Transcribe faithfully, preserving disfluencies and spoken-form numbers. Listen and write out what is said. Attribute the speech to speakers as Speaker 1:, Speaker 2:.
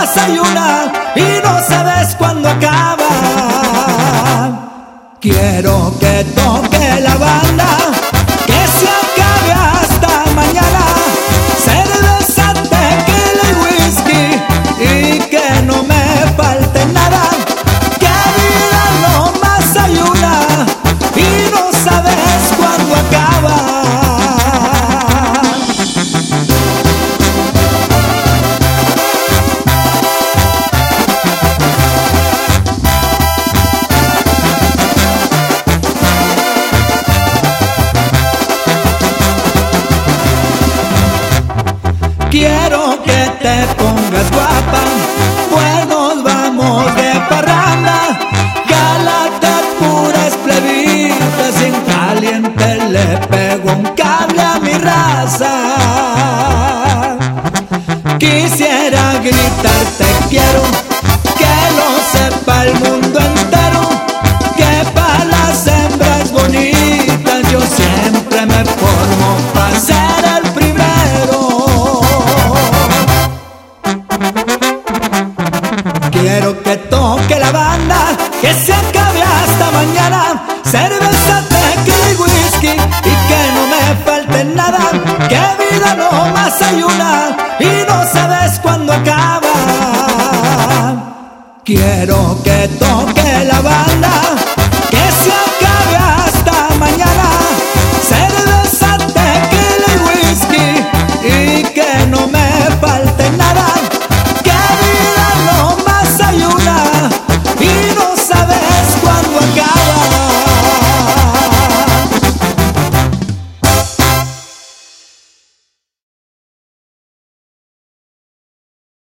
Speaker 1: nomás hay una y no sabes cuándo acaba. Quiero que toque la banda, que se acabe hasta mañana. Cerveza, tequila y whisky y que no me falte nada. Que vida nomás hay una y no sabes cuándo acaba. Quiero que te pongas guapa, pues nos vamos de parranda. Cálate puras plebitas, sin caliente le pego un cable a mi raza. Quisiera gritar te quiero, que lo sepa el mundo entero, que para las hembras bonitas yo siempre me formo para ser el primero. Quiero que toque la banda, que se acabe hasta mañana. Cerveza, tequila y whisky y que no me falte nada. Que vida nomás hay una y no sabes cuándo acaba. Quiero que toque